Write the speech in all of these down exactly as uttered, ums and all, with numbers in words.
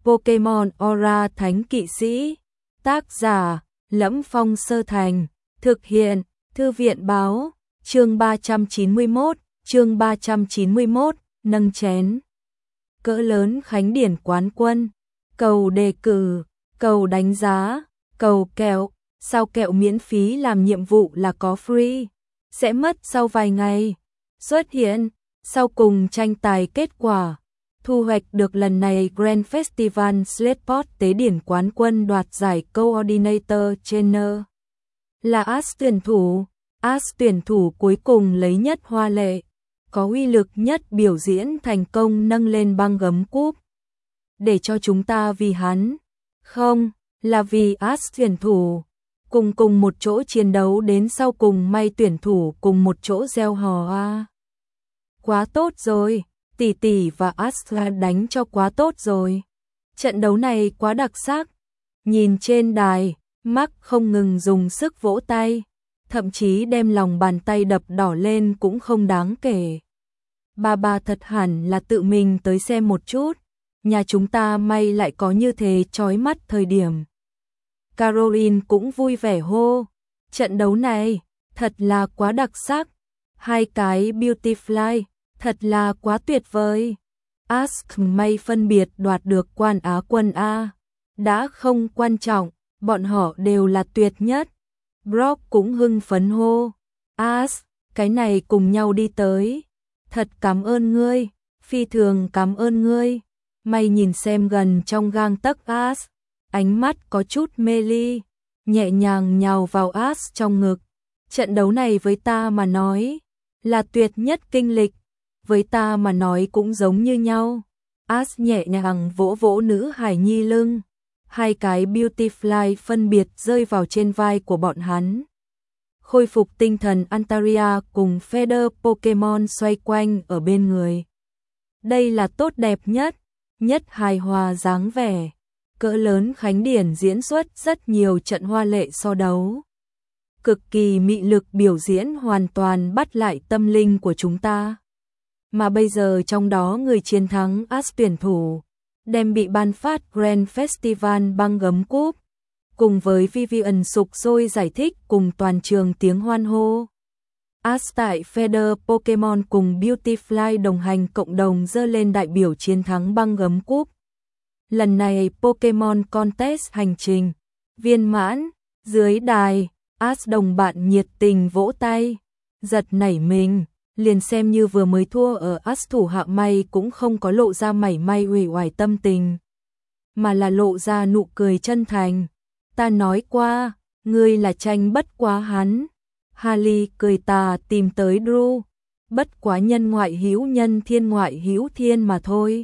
Pokemon Aura Thánh Kỵ Sĩ. Tác giả: Lẫm Phong Sơ Thành. Thực hiện: Thư viện báo. Chương ba trăm chín mươi mốt, chương ba trăm chín mươi mốt, nâng chén. Cỡ lớn khánh điển quán quân. Cầu đề cử, cầu đánh giá, cầu kẹo. Sao kẹo miễn phí làm nhiệm vụ là có free? Sẽ mất sau vài ngày. Xuất hiện, sau cùng tranh tài kết quả. Thu hoạch được lần này Grand Festival Slateport tế điển quán quân đoạt giải Coordinator Trainer. Là As tuyển thủ. As tuyển thủ cuối cùng lấy nhất hoa lệ, có uy lực nhất biểu diễn thành công nâng lên băng gấm cúp. Để cho chúng ta vì hắn. Không, là vì As tuyển thủ. Cùng cùng một chỗ chiến đấu đến sau cùng may tuyển thủ cùng một chỗ gieo hò a. Quá tốt rồi, tỷ tỷ và Astra đánh cho quá tốt rồi. Trận đấu này quá đặc sắc. Nhìn trên đài, Mark không ngừng dùng sức vỗ tay, thậm chí đem lòng bàn tay đập đỏ lên cũng không đáng kể. Bà bà thật hẳn là tự mình tới xem một chút, nhà chúng ta may lại có như thế chói mắt thời điểm. Caroline cũng vui vẻ hô, trận đấu này thật là quá đặc sắc, hai cái Beautifly thật là quá tuyệt vời. Ask may phân biệt đoạt được quan Á quân A, đã không quan trọng, bọn họ đều là tuyệt nhất. Brock cũng hưng phấn hô, As, cái này cùng nhau đi tới. Thật cảm ơn ngươi, phi thường cảm ơn ngươi. May nhìn xem gần trong gang tấc As, ánh mắt có chút mê ly, nhẹ nhàng nhào vào As trong ngực. Trận đấu này với ta mà nói, là tuyệt nhất kinh lịch, với ta mà nói cũng giống như nhau. As nhẹ nhàng vỗ vỗ nữ hải nhi lưng, hai cái Beautifly phân biệt rơi vào trên vai của bọn hắn. Khôi phục tinh thần Antaria cùng Feather Pokemon xoay quanh ở bên người. Đây là tốt đẹp nhất, nhất hài hòa dáng vẻ. Cỡ lớn khánh điển diễn xuất rất nhiều trận hoa lệ so đấu. Cực kỳ mị lực biểu diễn hoàn toàn bắt lại tâm linh của chúng ta. Mà bây giờ trong đó người chiến thắng As tuyển thủ đem bị ban phát Grand Festival băng gấm cúp, cùng với Vivian sục sôi giải thích cùng toàn trường tiếng hoan hô. As tại Feather Pokemon cùng Beautifly đồng hành cộng đồng dơ lên đại biểu chiến thắng băng gấm cúp. Lần này Pokemon Contest hành trình viên mãn, dưới đài, As đồng bạn nhiệt tình vỗ tay, giật nảy mình, liền xem như vừa mới thua ở As thủ hạ may cũng không có lộ ra mảy may uể oải tâm tình, mà là lộ ra nụ cười chân thành. Ta nói qua, ngươi là tranh bất quá hắn. Harley cười tà tìm tới Drew, bất quá nhân ngoại hữu nhân thiên ngoại hữu thiên mà thôi.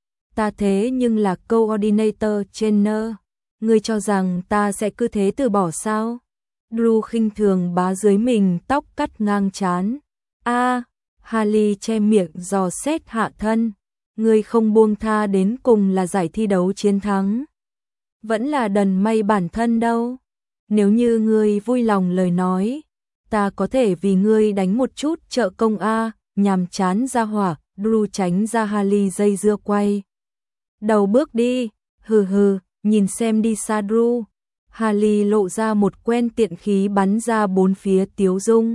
Ta thế nhưng là Coordinator Trainer, ngươi cho rằng ta sẽ cứ thế từ bỏ sao? Drew khinh thường bá dưới mình tóc cắt ngang trán. A, à, Harley che miệng dò xét hạ thân, ngươi không buông tha đến cùng là giải thi đấu chiến thắng. Vẫn là đần may bản thân đâu. Nếu như ngươi vui lòng lời nói, ta có thể vì ngươi đánh một chút trợ công a, nhàm chán ra hỏa. Drew tránh ra Harley dây dưa quay đầu bước đi, hừ hừ, nhìn xem đi xa Drew. Harley lộ ra một quen tiện khí bắn ra bốn phía tiếu dung.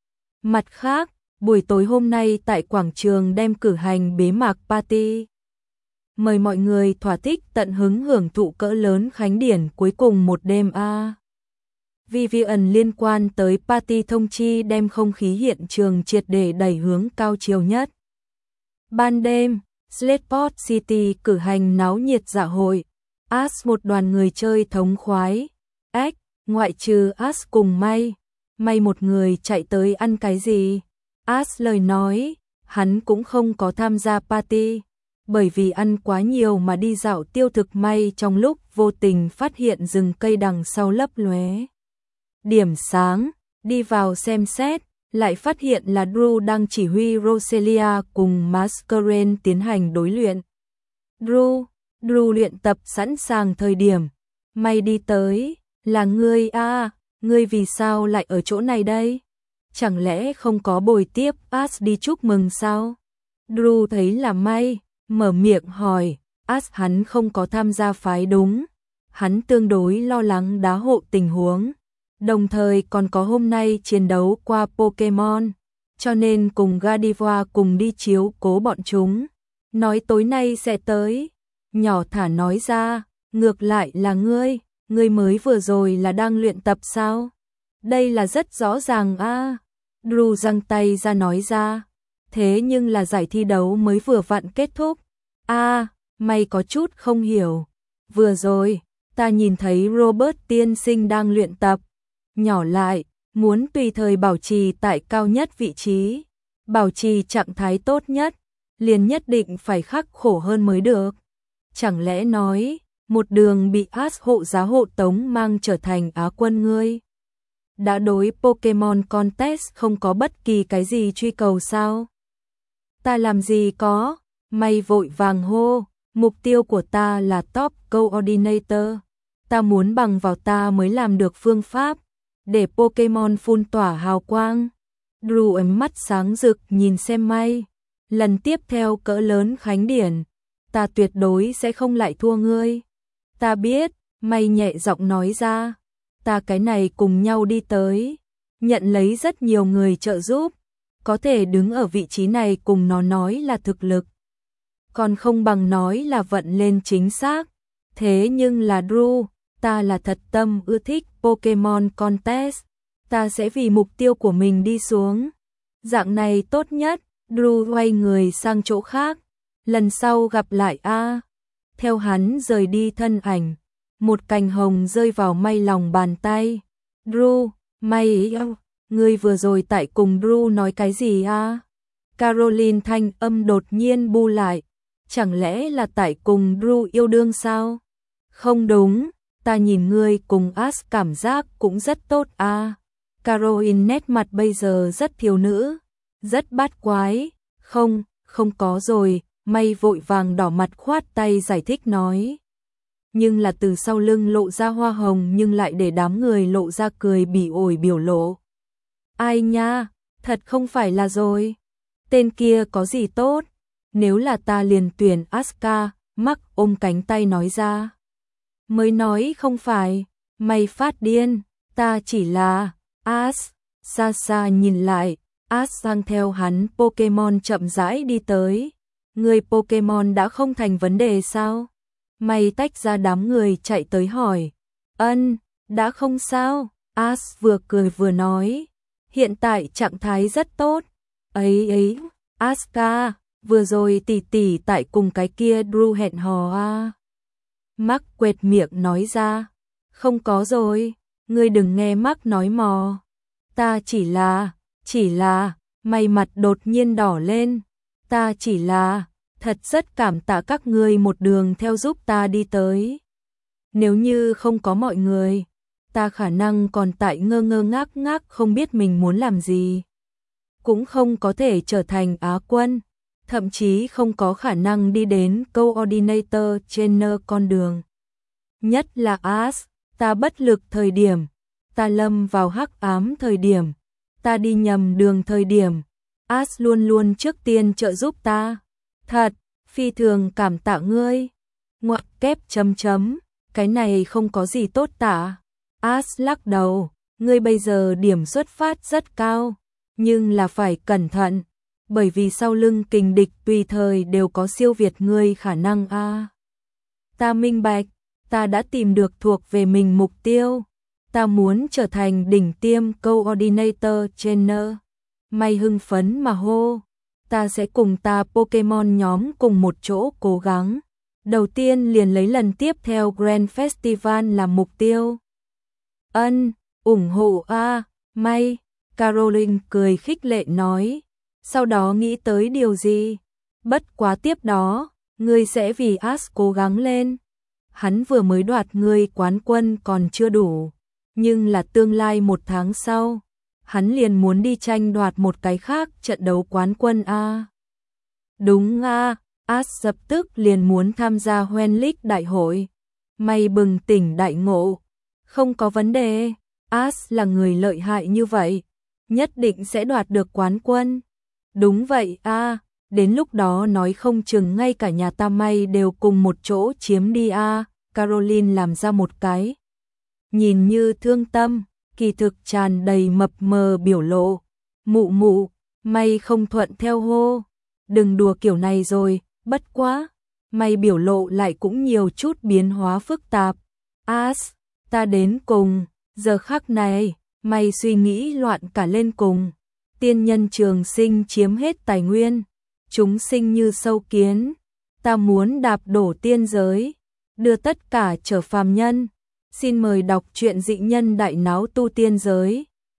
Mặt khác, buổi tối hôm nay tại quảng trường đem cử hành bế mạc party. Mời mọi người thỏa thích tận hứng hưởng thụ cỡ lớn khánh điển cuối cùng một đêm a. Vivian liên quan tới party thông chi đem không khí hiện trường triệt để đẩy hướng cao chiều nhất. Ban đêm, Slateport City cử hành náo nhiệt dạ hội. As một đoàn người chơi thống khoái. Ếch, ngoại trừ As cùng May. May một người chạy tới ăn cái gì? As lời nói, hắn cũng không có tham gia party, bởi vì ăn quá nhiều mà đi dạo tiêu thực. May trong lúc vô tình phát hiện rừng cây đằng sau lấp lóe điểm sáng, đi vào xem xét, lại phát hiện là Drew đang chỉ huy Roselia cùng Masquerain tiến hành đối luyện. Drew, Drew luyện tập sẵn sàng thời điểm, May đi tới, là ngươi a, à, ngươi vì sao lại ở chỗ này đây? Chẳng lẽ không có bồi tiếp As đi chúc mừng sao? Drew thấy là May, mở miệng hỏi, As hắn không có tham gia phái đúng. Hắn tương đối lo lắng đá hộ tình huống. Đồng thời còn có hôm nay chiến đấu qua Pokemon. Cho nên cùng Gardevoir cùng đi chiếu cố bọn chúng. Nói tối nay sẽ tới. Nhỏ thả nói ra, ngược lại là ngươi. Ngươi mới vừa rồi là đang luyện tập sao? Đây là rất rõ ràng a. À. Drew giang tay ra nói ra. Thế nhưng là giải thi đấu mới vừa vặn kết thúc. A, à, mày có chút không hiểu. Vừa rồi, ta nhìn thấy Robert tiên sinh đang luyện tập. Nhỏ lại, muốn tùy thời bảo trì tại cao nhất vị trí. Bảo trì trạng thái tốt nhất, liền nhất định phải khắc khổ hơn mới được. Chẳng lẽ nói, một đường bị As hộ giá hộ tống mang trở thành Á quân ngươi? Đã đối Pokemon Contest không có bất kỳ cái gì truy cầu sao? Ta làm gì có, mày vội vàng hô, mục tiêu của ta là top coordinator. Ta muốn bằng vào ta mới làm được phương pháp, để Pokemon phun tỏa hào quang. Drew ánh mắt sáng rực nhìn xem may. Lần tiếp theo cỡ lớn khánh điển, ta tuyệt đối sẽ không lại thua ngươi. Ta biết, may nhẹ giọng nói ra. Ta cái này cùng nhau đi tới, nhận lấy rất nhiều người trợ giúp, có thể đứng ở vị trí này cùng nó nói là thực lực. Còn không bằng nói là vận lên chính xác. Thế nhưng là Drew, ta là thật tâm ưa thích Pokemon Contest, ta sẽ vì mục tiêu của mình đi xuống. Dạng này tốt nhất. Drew quay người sang chỗ khác. Lần sau gặp lại a. Theo hắn rời đi thân ảnh, một cành hồng rơi vào may lòng bàn tay. Drew, may ơi, ngươi vừa rồi tại cùng Drew nói cái gì a? Caroline thanh âm đột nhiên bu lại. Chẳng lẽ là tại cùng Drew yêu đương sao? Không đúng, ta nhìn ngươi cùng As cảm giác cũng rất tốt a. Caroline nét mặt bây giờ rất thiếu nữ, rất bát quái. Không, không có rồi, may vội vàng đỏ mặt khoát tay giải thích nói. Nhưng là từ sau lưng lộ ra hoa hồng nhưng lại để đám người lộ ra cười bỉ ổi biểu lộ. Ai nha, thật không phải là rồi. Tên kia có gì tốt, nếu là ta liền tuyển Aska, Mark ôm cánh tay nói ra. Mới nói không phải, mày phát điên, ta chỉ là, As, xa xa nhìn lại. As sang theo hắn Pokemon chậm rãi đi tới. Người Pokemon đã không thành vấn đề sao? Mày tách ra đám người chạy tới hỏi. Ân, đã không sao. As vừa cười vừa nói. Hiện tại trạng thái rất tốt. Ấy ấy, Aska, vừa rồi tỷ tỷ tại cùng cái kia Drew hẹn hò à. Mark quệt miệng nói ra. Không có rồi, ngươi đừng nghe Mark nói mò. Ta chỉ là... Chỉ là, mày mặt đột nhiên đỏ lên. Ta chỉ là, thật rất cảm tạ các ngươi một đường theo giúp ta đi tới. Nếu như không có mọi người, ta khả năng còn tại ngơ ngơ ngác ngác không biết mình muốn làm gì. Cũng không có thể trở thành Á quân, thậm chí không có khả năng đi đến coordinator trên con đường. Nhất là As, ta bất lực thời điểm, ta lâm vào hắc ám thời điểm. Ta đi nhầm đường thời điểm, As luôn luôn trước tiên trợ giúp ta. Thật, phi thường cảm tạ ngươi. Ngoặc kép chấm chấm, cái này không có gì tốt tả. As lắc đầu, ngươi bây giờ điểm xuất phát rất cao, nhưng là phải cẩn thận, bởi vì sau lưng kình địch tùy thời đều có siêu việt ngươi khả năng a. À. Ta minh bạch, ta đã tìm được thuộc về mình mục tiêu. Ta muốn trở thành đỉnh tiêm coordinator trainer. May hưng phấn mà hô. Ta sẽ cùng ta Pokemon nhóm cùng một chỗ cố gắng. Đầu tiên liền lấy lần tiếp theo Grand Festival làm mục tiêu. Ân, ủng hộ a, May. Caroline cười khích lệ nói. Sau đó nghĩ tới điều gì? Bất quá tiếp đó, ngươi sẽ vì As cố gắng lên. Hắn vừa mới đoạt ngươi quán quân còn chưa đủ. Nhưng là tương lai một tháng sau, hắn liền muốn đi tranh đoạt một cái khác trận đấu quán quân a. Đúng a, As lập tức liền muốn tham gia Hoenn League đại hội. May bừng tỉnh đại ngộ, không có vấn đề, As là người lợi hại như vậy, nhất định sẽ đoạt được quán quân. Đúng vậy a, đến lúc đó nói không chừng ngay cả nhà ta may đều cùng một chỗ chiếm đi a. Caroline làm ra một cái nhìn như thương tâm, kỳ thực tràn đầy mập mờ biểu lộ. Mụ mụ, may không thuận theo hô, đừng đùa kiểu này rồi, bất quá. May biểu lộ lại cũng nhiều chút biến hóa phức tạp. As, ta đến cùng, giờ khắc này, may suy nghĩ loạn cả lên cùng. Tiên nhân trường sinh chiếm hết tài nguyên, chúng sinh như sâu kiến, ta muốn đạp đổ tiên giới, đưa tất cả trở phàm nhân. Xin mời đọc truyện Dị Nhân Đại Náo Tu Tiên Giới.